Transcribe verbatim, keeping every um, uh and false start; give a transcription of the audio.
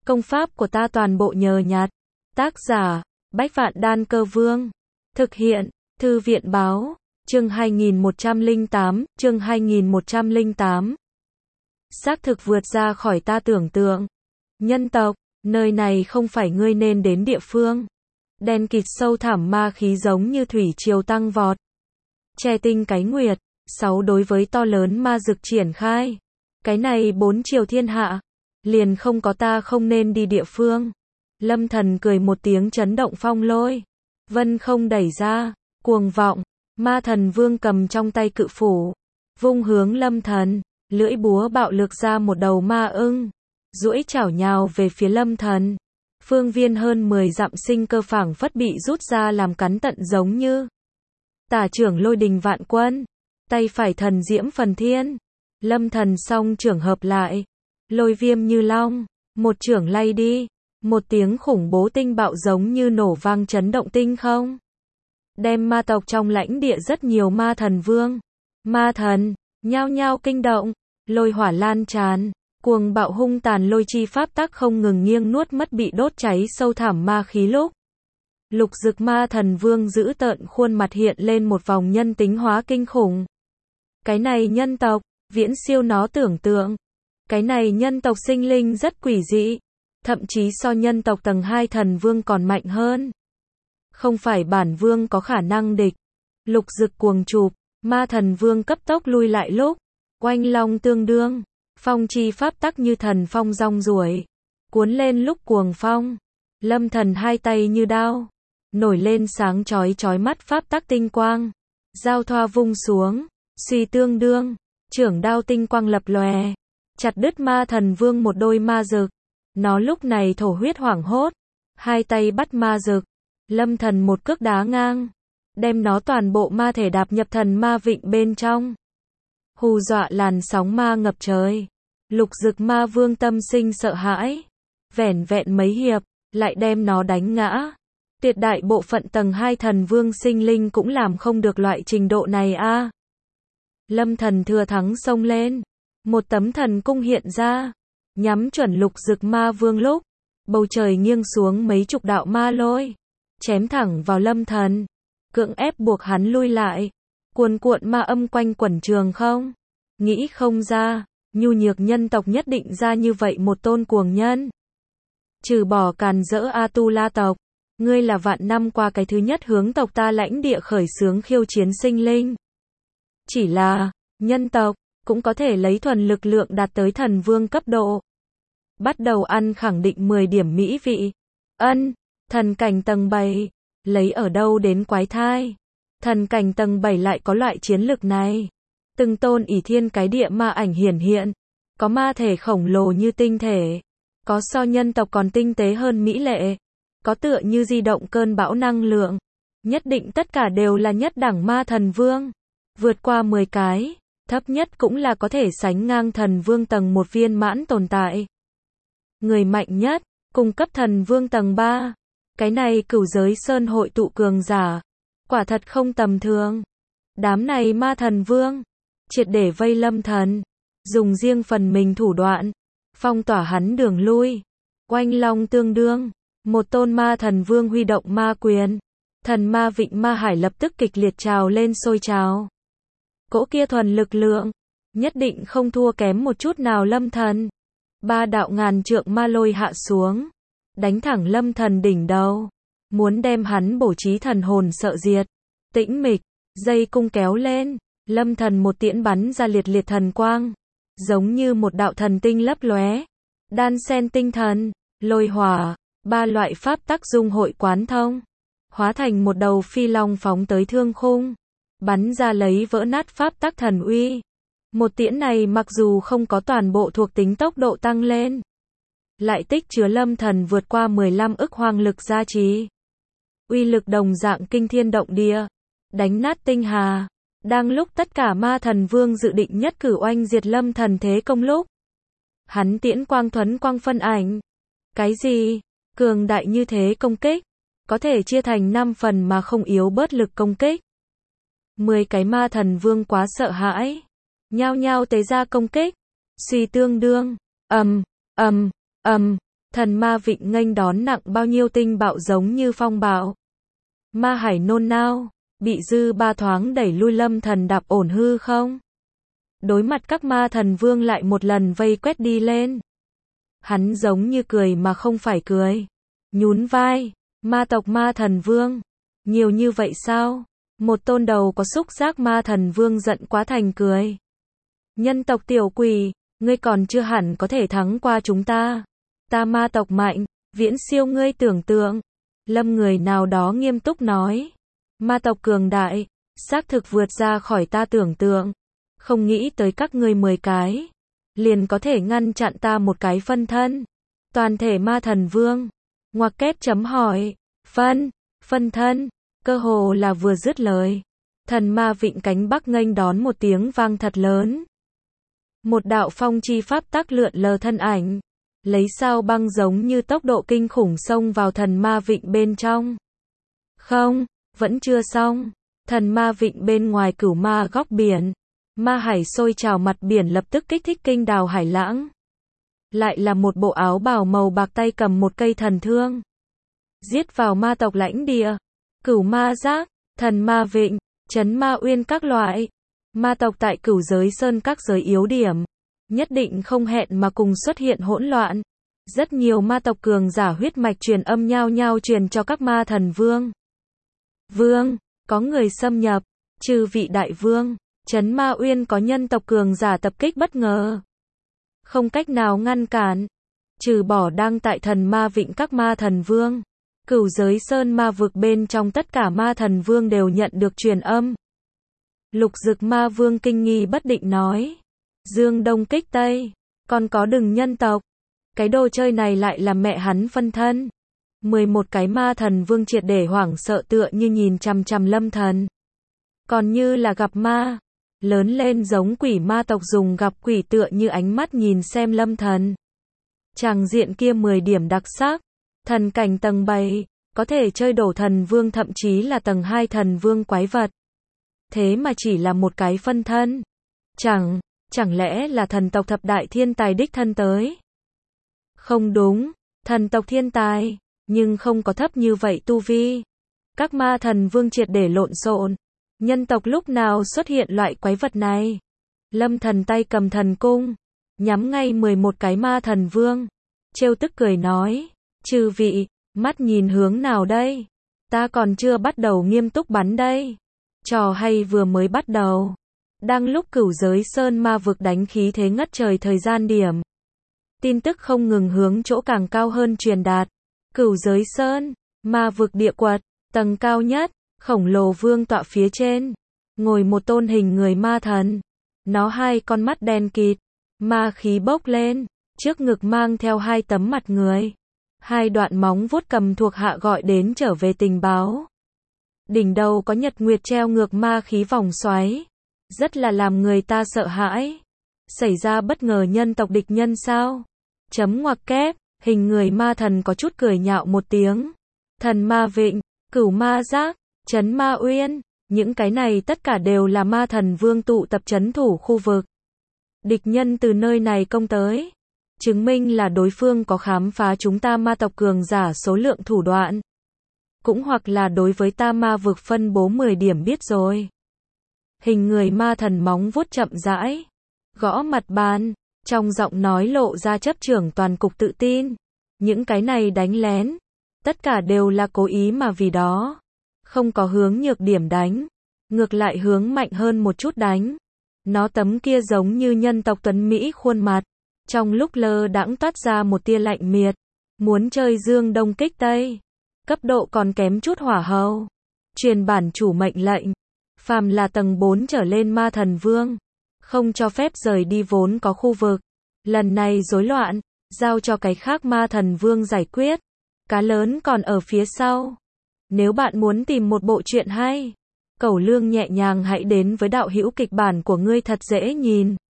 Công pháp của ta toàn bộ nhờ nhặt. Tác giả, Bách Vạn Đan Cơ Vương. Thực hiện, Thư viện báo, chương hai nghìn một trăm lẻ tám, chương hai nghìn một trăm lẻ tám. Xác thực vượt ra khỏi ta tưởng tượng. Nhân tộc, nơi này không phải ngươi nên đến địa phương. Đen kịt sâu thẳm ma khí giống như thủy triều tăng vọt. Che tinh cái nguyệt, sáu đối với to lớn ma dực triển khai. Cái này bốn triều thiên hạ, liền không có ta không nên đi địa phương. Lâm Thần cười một tiếng chấn động phong lôi. Vân không đẩy ra, cuồng vọng, ma thần vương cầm trong tay cự phủ. Vung hướng Lâm Thần, lưỡi búa bạo lực ra một đầu ma ưng. Duỗi chảo nhào về phía Lâm Thần. Phương viên hơn mười dặm sinh cơ phảng phất bị rút ra làm cắn tận giống như. Tả trưởng lôi đình vạn quân. Tay phải thần diễm phần thiên. Lâm Thần song trưởng hợp lại. Lôi viêm như long. Một trưởng lay đi. Một tiếng khủng bố tinh bạo giống như nổ vang chấn động tinh không. Đem ma tộc trong lãnh địa rất nhiều ma thần vương. Ma thần, nhao nhao kinh động. Lôi hỏa lan tràn. Cuồng bạo hung tàn lôi chi pháp tắc không ngừng nghiêng nuốt mất bị đốt cháy sâu thẳm ma khí lúc. Lục dực ma thần vương giữ tợn khuôn mặt hiện lên một vòng nhân tính hóa kinh khủng. Cái này nhân tộc, viễn siêu nó tưởng tượng. Cái này nhân tộc sinh linh rất quỷ dị. Thậm chí so nhân tộc tầng hai thần vương còn mạnh hơn. Không phải bản vương có khả năng địch. Lục dực cuồng chụp, ma thần vương cấp tốc lui lại lúc. Oanh long tương đương. Phong chi pháp tắc như thần phong rong ruổi. Cuốn lên lúc cuồng phong. Lâm Thần hai tay như đao. Nổi lên sáng chói chói mắt pháp tắc tinh quang. Giao thoa vung xuống. Suy tương đương. Trưởng đao tinh quang lập lòe. Chặt đứt ma thần vương một đôi ma dực. Nó lúc này thổ huyết hoảng hốt. Hai tay bắt ma dực. Lâm Thần một cước đá ngang. Đem nó toàn bộ ma thể đạp nhập thần ma vịnh bên trong. Hù dọa làn sóng ma ngập trời. Lục dực ma vương tâm sinh sợ hãi. Vẻn vẹn mấy hiệp, lại đem nó đánh ngã. Tuyệt đại bộ phận tầng hai thần vương sinh linh cũng làm không được loại trình độ này a. À. Lâm Thần thừa thắng xông lên. Một tấm thần cung hiện ra. Nhắm chuẩn lục dực ma vương lúc. Bầu trời nghiêng xuống mấy chục đạo ma lôi. Chém thẳng vào Lâm Thần. Cưỡng ép buộc hắn lui lại. Cuồn cuộn ma âm quanh quẩn trường không. Nghĩ không ra, nhu nhược nhân tộc nhất định ra như vậy một tôn cuồng nhân. Trừ bỏ càn rỡ A-tu-la tộc, ngươi là vạn năm qua cái thứ nhất hướng tộc ta lãnh địa khởi xướng khiêu chiến sinh linh. Chỉ là, nhân tộc, cũng có thể lấy thuần lực lượng đạt tới thần vương cấp độ. Bắt đầu ăn khẳng định mười điểm mỹ vị. Ân, thần cảnh tầng bảy, lấy ở đâu đến quái thai. Thần cảnh tầng bảy lại có loại chiến lực này. Từng tôn ỷ thiên cái địa ma ảnh hiển hiện. Có ma thể khổng lồ như tinh thể. Có so nhân tộc còn tinh tế hơn mỹ lệ. Có tựa như di động cơn bão năng lượng. Nhất định tất cả đều là nhất đẳng ma thần vương. Vượt qua mười cái. Thấp nhất cũng là có thể sánh ngang thần vương tầng một viên mãn tồn tại. Người mạnh nhất, cung cấp thần vương tầng ba. Cái này cửu giới sơn hội tụ cường giả. Quả thật không tầm thường. Đám này ma thần vương. Triệt để vây Lâm Thần. Dùng riêng phần mình thủ đoạn. Phong tỏa hắn đường lui. Oanh long tương đương. Một tôn ma thần vương huy động ma quyền. Thần ma vịnh ma hải lập tức kịch liệt trào lên sôi trào. Cỗ kia thuần lực lượng. Nhất định không thua kém một chút nào Lâm Thần. Ba đạo ngàn trượng ma lôi hạ xuống. Đánh thẳng Lâm Thần đỉnh đầu. Muốn đem hắn bổ trí thần hồn sợ diệt. Tĩnh mịch. Dây cung kéo lên. Lâm Thần một tiễn bắn ra liệt liệt thần quang. Giống như một đạo thần tinh lấp lóe. Đan sen tinh thần. Lôi hỏa. Ba loại pháp tắc dung hội quán thông. Hóa thành một đầu phi long phóng tới thương khung. Bắn ra lấy vỡ nát pháp tắc thần uy. Một tiễn này mặc dù không có toàn bộ thuộc tính tốc độ tăng lên. Lại tích chứa Lâm Thần vượt qua mười lăm ức hoang lực gia trì. Uy lực đồng dạng kinh thiên động địa. Đánh nát tinh hà. Đang lúc tất cả ma thần vương dự định nhất cử oanh diệt Lâm Thần thế công lúc. Hắn tiễn quang thuấn quang phân ảnh. Cái gì? Cường đại như thế công kích. Có thể chia thành năm phần mà không yếu bớt lực công kích. mười cái ma thần vương quá sợ hãi. Nhao nhao tế ra công kích. Suy tương đương. Ầm, ầm, ầm. Thần ma vịnh nghênh đón nặng bao nhiêu tinh bạo giống như phong bạo. Ma hải nôn nao, bị dư ba thoáng đẩy lui lâm thần đạp ổn hư không. Đối mặt các ma thần vương lại một lần vây quét đi lên. Hắn giống như cười mà không phải cười. Nhún vai, ma tộc ma thần vương. Nhiều như vậy sao? Một tôn đầu có xúc giác ma thần vương giận quá thành cười. Nhân tộc tiểu quỷ, ngươi còn chưa hẳn có thể thắng qua chúng ta. Ta ma tộc mạnh, viễn siêu ngươi tưởng tượng. Lâm người nào đó nghiêm túc nói. Ma tộc cường đại, xác thực vượt ra khỏi ta tưởng tượng. Không nghĩ tới các ngươi mười cái. Liền có thể ngăn chặn ta một cái phân thân. Toàn thể ma thần vương. Ngoặc kép chấm hỏi. Phân, phân thân. Cơ hồ là vừa dứt lời. Thần ma vịnh cánh bắc nghênh đón một tiếng vang thật lớn. Một đạo phong chi pháp tắc lượn lờ thân ảnh. Lấy sao băng giống như tốc độ kinh khủng xông vào thần ma vịnh bên trong. Không, vẫn chưa xong. Thần ma vịnh bên ngoài cửu ma góc biển. Ma hải sôi trào mặt biển lập tức kích thích kinh đào hải lãng. Lại là một bộ áo bào màu bạc tay cầm một cây thần thương. Giết vào ma tộc lãnh địa. Cửu ma giác, thần ma vịnh, trấn ma uyên các loại. Ma tộc tại cửu giới sơn các giới yếu điểm. Nhất định không hẹn mà cùng xuất hiện hỗn loạn. Rất nhiều ma tộc cường giả huyết mạch truyền âm nhao nhao truyền cho các ma thần vương. Vương, có người xâm nhập. Trừ vị đại vương, trấn ma uyên có nhân tộc cường giả tập kích bất ngờ. Không cách nào ngăn cản. Trừ bỏ đang tại thần ma vịnh các ma thần vương. Cửu giới sơn ma vực bên trong tất cả ma thần vương đều nhận được truyền âm. Lục dực ma vương kinh nghi bất định nói. Dương đông kích tây. Còn có đừng nhân tộc. Cái đồ chơi này lại là mẹ hắn phân thân. mười một cái ma thần vương triệt để hoảng sợ tựa như nhìn chằm chằm lâm thần. Còn như là gặp ma. Lớn lên giống quỷ ma tộc dùng gặp quỷ tựa như ánh mắt nhìn xem lâm thần. Tràng diện kia mười điểm đặc sắc. Thần cảnh tầng bảy, có thể chơi đổ thần vương thậm chí là tầng hai thần vương quái vật. Thế mà chỉ là một cái phân thân. Chẳng, chẳng lẽ là thần tộc thập đại thiên tài đích thân tới? Không đúng, thần tộc thiên tài, nhưng không có thấp như vậy tu vi. Các ma thần vương triệt để lộn xộn. Nhân tộc lúc nào xuất hiện loại quái vật này? Lâm thần tay cầm thần cung, nhắm ngay mười một cái ma thần vương. Trêu tức cười nói. Chư vị, mắt nhìn hướng nào đây? Ta còn chưa bắt đầu nghiêm túc bắn đây. Trò hay vừa mới bắt đầu. Đang lúc cửu giới sơn ma vực đánh khí thế ngất trời thời gian điểm. Tin tức không ngừng hướng chỗ càng cao hơn truyền đạt. Cửu giới sơn, ma vực địa quật, tầng cao nhất, khổng lồ vương tọa phía trên. Ngồi một tôn hình người ma thần. Nó hai con mắt đen kịt, ma khí bốc lên, trước ngực mang theo hai tấm mặt người. Hai đoạn móng vuốt cầm thuộc hạ gọi đến trở về tình báo. Đỉnh đầu có nhật nguyệt treo ngược ma khí vòng xoáy. Rất là làm người ta sợ hãi. Xảy ra bất ngờ nhân tộc địch nhân sao? Chấm ngoặc kép, hình người ma thần có chút cười nhạo một tiếng. Thần ma vịnh, cửu ma giác, trấn ma uyên, những cái này tất cả đều là ma thần vương tụ tập trấn thủ khu vực. Địch nhân từ nơi này công tới. Chứng minh là đối phương có khám phá chúng ta ma tộc cường giả số lượng thủ đoạn. Cũng hoặc là đối với ta ma vực phân bố mười điểm biết rồi. Hình người ma thần móng vuốt chậm rãi. Gõ mặt bàn. Trong giọng nói lộ ra chấp trưởng toàn cục tự tin. Những cái này đánh lén. Tất cả đều là cố ý mà vì đó. Không có hướng nhược điểm đánh. Ngược lại hướng mạnh hơn một chút đánh. Nó tấm kia giống như nhân tộc tuấn Mỹ khuôn mặt. Trong lúc lơ đãng toát ra một tia lạnh miệt. Muốn chơi dương đông kích tây. Cấp độ còn kém chút hỏa hầu. Truyền bản chủ mệnh lệnh. Phàm là tầng bốn trở lên ma thần vương. Không cho phép rời đi vốn có khu vực. Lần này rối loạn. Giao cho cái khác ma thần vương giải quyết. Cá lớn còn ở phía sau. Nếu bạn muốn tìm một bộ truyện hay. Cẩu lương nhẹ nhàng hãy đến với đạo hữu kịch bản của ngươi thật dễ nhìn.